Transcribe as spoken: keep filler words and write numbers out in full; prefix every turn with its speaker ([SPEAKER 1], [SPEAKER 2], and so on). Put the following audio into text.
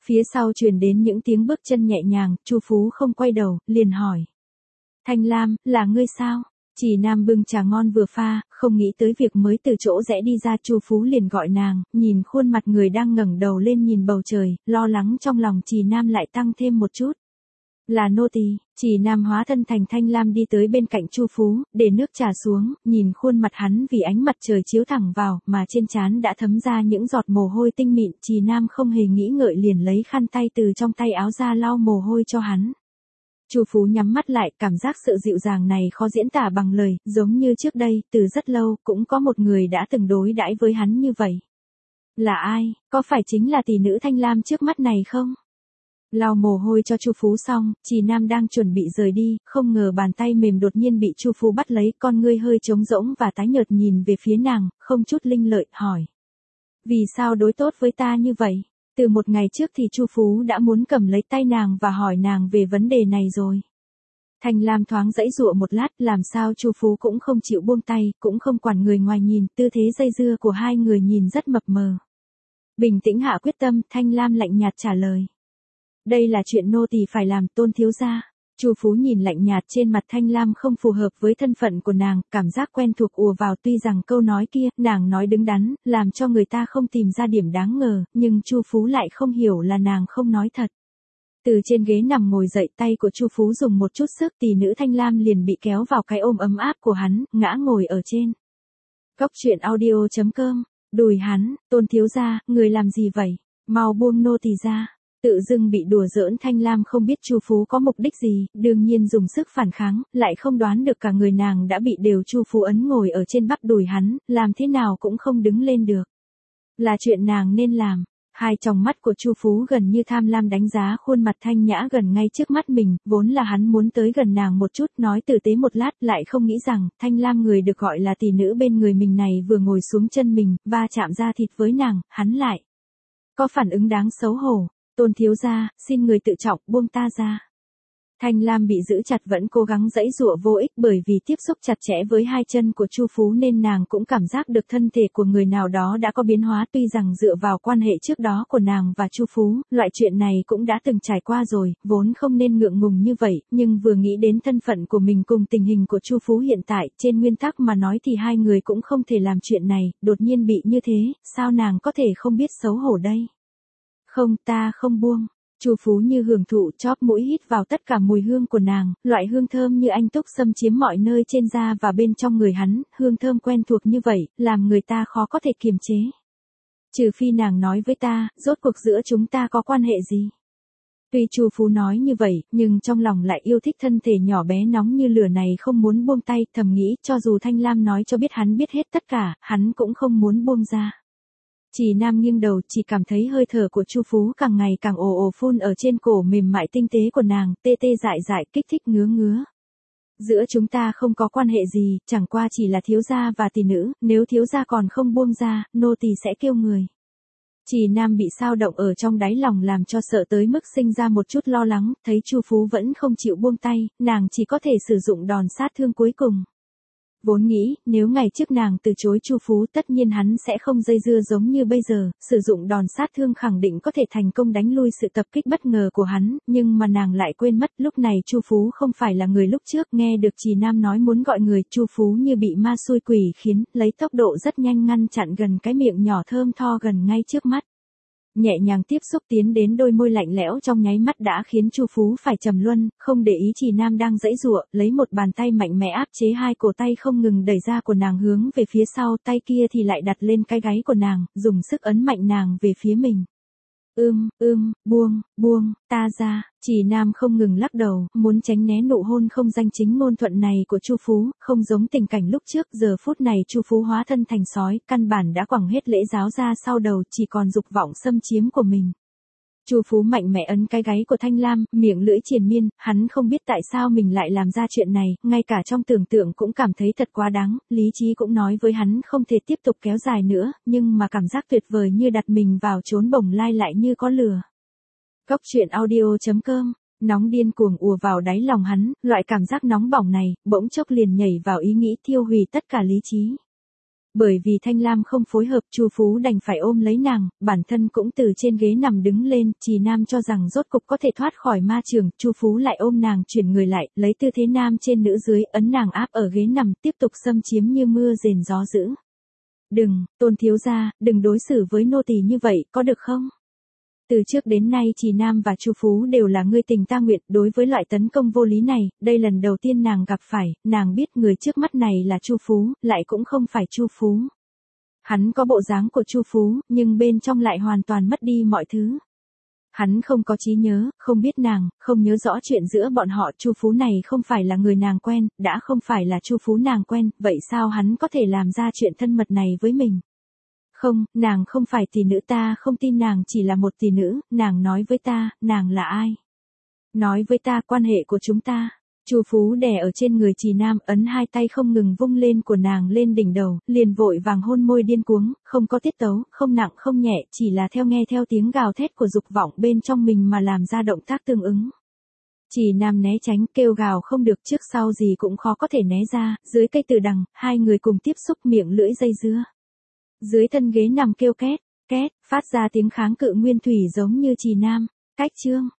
[SPEAKER 1] Phía sau truyền đến những tiếng bước chân nhẹ nhàng, Chu Phú không quay đầu, liền hỏi. Thanh Lam, là ngươi sao? Trì Nam bưng trà ngon vừa pha, không nghĩ tới việc mới từ chỗ rẽ đi ra, Chu Phú liền gọi nàng, nhìn khuôn mặt người đang ngẩng đầu lên nhìn bầu trời, lo lắng trong lòng Trì Nam lại tăng thêm một chút. Là nô tỳ. Trì Nam hóa thân thành Thanh Lam đi tới bên cạnh Chu Phú, để nước trà xuống, nhìn khuôn mặt hắn vì ánh mặt trời chiếu thẳng vào, mà trên trán đã thấm ra những giọt mồ hôi tinh mịn, Trì Nam không hề nghĩ ngợi liền lấy khăn tay từ trong tay áo ra lau mồ hôi cho hắn. Chu Phú nhắm mắt lại, cảm giác sự dịu dàng này khó diễn tả bằng lời, giống như trước đây, từ rất lâu, cũng có một người đã từng đối đãi với hắn như vậy. Là ai, có phải chính là tỷ nữ Thanh Lam trước mắt này không? Lau mồ hôi cho Chu Phú xong, Trì Nam đang chuẩn bị rời đi, không ngờ bàn tay mềm đột nhiên bị Chu Phú bắt lấy, con ngươi hơi trống rỗng và tái nhợt nhìn về phía nàng, không chút linh lợi, hỏi. Vì sao đối tốt với ta như vậy? Từ một ngày trước thì Chu Phú đã muốn cầm lấy tay nàng và hỏi nàng về vấn đề này rồi. Thanh Lam thoáng giãy giụa một lát, làm sao Chu Phú cũng không chịu buông tay, cũng không quản người ngoài nhìn, tư thế dây dưa của hai người nhìn rất mập mờ. Bình tĩnh hạ quyết tâm, Thanh Lam lạnh nhạt trả lời. Đây là chuyện nô tỳ phải làm, Tôn thiếu gia. Chu Phú nhìn lạnh nhạt trên mặt Thanh Lam không phù hợp với thân phận của nàng, cảm giác quen thuộc ùa vào, tuy rằng câu nói kia, nàng nói đứng đắn, làm cho người ta không tìm ra điểm đáng ngờ, nhưng Chu Phú lại không hiểu là nàng không nói thật. Từ trên ghế nằm ngồi dậy, tay của Chu Phú dùng một chút sức, tỷ nữ Thanh Lam liền bị kéo vào cái ôm ấm áp của hắn, ngã ngồi ở trên. Cốc truyện audio chấm com, đùi hắn, Tôn thiếu gia, người làm gì vậy? Mau buông nô tỳ ra. Tự dưng bị đùa giỡn, Thanh Lam không biết Chu Phú có mục đích gì, đương nhiên dùng sức phản kháng, lại không đoán được cả người nàng đã bị đều Chu Phú ấn ngồi ở trên bắp đùi hắn, làm thế nào cũng không đứng lên được. Là chuyện nàng nên làm. Hai tròng mắt của Chu Phú gần như tham lam đánh giá khuôn mặt thanh nhã gần ngay trước mắt mình, vốn là hắn muốn tới gần nàng một chút, nói tử tế một lát, lại không nghĩ rằng, Thanh Lam người được gọi là tỷ nữ bên người mình này vừa ngồi xuống chân mình, va chạm da thịt với nàng, hắn lại có phản ứng đáng xấu hổ. Tôn thiếu gia, xin người tự trọng, buông ta ra. Thanh Lam bị giữ chặt vẫn cố gắng giãy giụa vô ích, bởi vì tiếp xúc chặt chẽ với hai chân của Chu Phú nên nàng cũng cảm giác được thân thể của người nào đó đã có biến hóa, tuy rằng dựa vào quan hệ trước đó của nàng và Chu Phú, loại chuyện này cũng đã từng trải qua rồi, vốn không nên ngượng ngùng như vậy, nhưng vừa nghĩ đến thân phận của mình cùng tình hình của Chu Phú hiện tại, trên nguyên tắc mà nói thì hai người cũng không thể làm chuyện này, đột nhiên bị như thế, sao nàng có thể không biết xấu hổ đây? Không, ta không buông. Chu Phú như hưởng thụ, chóp mũi hít vào tất cả mùi hương của nàng, loại hương thơm như anh túc xâm chiếm mọi nơi trên da và bên trong người hắn, hương thơm quen thuộc như vậy, làm người ta khó có thể kiềm chế. Trừ phi nàng nói với ta, rốt cuộc giữa chúng ta có quan hệ gì? Tuy Chu Phú nói như vậy, nhưng trong lòng lại yêu thích thân thể nhỏ bé nóng như lửa này, không muốn buông tay, thầm nghĩ, cho dù Thanh Lam nói cho biết hắn biết hết tất cả, hắn cũng không muốn buông ra. Trì Nam nghiêng đầu, chỉ cảm thấy hơi thở của Chu Phú càng ngày càng ồ ồ phun ở trên cổ mềm mại tinh tế của nàng, tê tê dại dại, kích thích ngứa ngứa. Giữa chúng ta không có quan hệ gì, chẳng qua chỉ là thiếu gia và tỷ nữ, nếu thiếu gia còn không buông ra, nô tỳ sẽ kêu người. Trì Nam bị sao động ở trong đáy lòng làm cho sợ tới mức sinh ra một chút lo lắng, thấy Chu Phú vẫn không chịu buông tay, nàng chỉ có thể sử dụng đòn sát thương cuối cùng. Vốn nghĩ, nếu ngày trước nàng từ chối Chu Phú tất nhiên hắn sẽ không dây dưa giống như bây giờ, sử dụng đòn sát thương khẳng định có thể thành công đánh lui sự tập kích bất ngờ của hắn, nhưng mà nàng lại quên mất, lúc này Chu Phú không phải là người lúc trước, nghe được Trì Nam nói muốn gọi người, Chu Phú như bị ma xui quỷ khiến, lấy tốc độ rất nhanh ngăn chặn gần cái miệng nhỏ thơm tho gần ngay trước mắt. Nhẹ nhàng tiếp xúc tiến đến đôi môi lạnh lẽo trong nháy mắt đã khiến Chu Phú phải trầm luân, không để ý Trì Nam đang giãy giụa, lấy một bàn tay mạnh mẽ áp chế hai cổ tay không ngừng đẩy ra của nàng hướng về phía sau, tay kia thì lại đặt lên cái gáy của nàng, dùng sức ấn mạnh nàng về phía mình. Ưm, ưm, buông, buông, ta ra. Trì Nam không ngừng lắc đầu, muốn tránh né nụ hôn không danh chính ngôn thuận này của Chu Phú, không giống tình cảnh lúc trước, giờ phút này Chu Phú hóa thân thành sói, căn bản đã quẳng hết lễ giáo ra sau đầu, chỉ còn dục vọng xâm chiếm của mình. Chu Phú mạnh mẽ ấn cái gáy của Thanh Lam, miệng lưỡi triền miên, hắn không biết tại sao mình lại làm ra chuyện này, ngay cả trong tưởng tượng cũng cảm thấy thật quá đáng, lý trí cũng nói với hắn không thể tiếp tục kéo dài nữa, nhưng mà cảm giác tuyệt vời như đặt mình vào chốn bồng lai lại như có lửa. Cốc truyện audio chấm com, nóng điên cuồng ùa vào đáy lòng hắn, loại cảm giác nóng bỏng này, bỗng chốc liền nhảy vào ý nghĩ tiêu hủy tất cả lý trí. Bởi vì Thanh Lam không phối hợp, Chu Phú đành phải ôm lấy nàng, bản thân cũng từ trên ghế nằm đứng lên, Trì Nam cho rằng rốt cục có thể thoát khỏi ma trường, Chu Phú lại ôm nàng chuyển người lại, lấy tư thế nam trên nữ dưới, ấn nàng áp ở ghế nằm, tiếp tục xâm chiếm như mưa rền gió dữ. Đừng, Tôn thiếu gia, đừng đối xử với nô tỳ như vậy, có được không? Từ trước đến nay Trì Nam và Chu Phú đều là ngươi tình ta nguyện, đối với loại tấn công vô lý này, đây lần đầu tiên nàng gặp phải, nàng biết người trước mắt này là Chu Phú, lại cũng không phải Chu Phú. Hắn có bộ dáng của Chu Phú, nhưng bên trong lại hoàn toàn mất đi mọi thứ. Hắn không có trí nhớ, không biết nàng, không nhớ rõ chuyện giữa bọn họ, Chu Phú này không phải là người nàng quen, đã không phải là Chu Phú nàng quen, vậy sao hắn có thể làm ra chuyện thân mật này với mình? Không, nàng không phải tỷ nữ, ta không tin nàng chỉ là một tỷ nữ, nàng nói với ta, nàng là ai? Nói với ta quan hệ của chúng ta. Chu Phú đè ở trên người Trì Nam, ấn hai tay không ngừng vung lên của nàng lên đỉnh đầu, liền vội vàng hôn môi điên cuống, không có tiết tấu, không nặng không nhẹ, chỉ là theo nghe theo tiếng gào thét của dục vọng bên trong mình mà làm ra động tác tương ứng. Trì Nam né tránh, kêu gào không được, trước sau gì cũng khó có thể né ra, dưới cây từ đằng, hai người cùng tiếp xúc, miệng lưỡi dây dưa. Dưới thân ghế nằm kêu két, két, phát ra tiếng kháng cự nguyên thủy giống như Trì Nam. Cách chương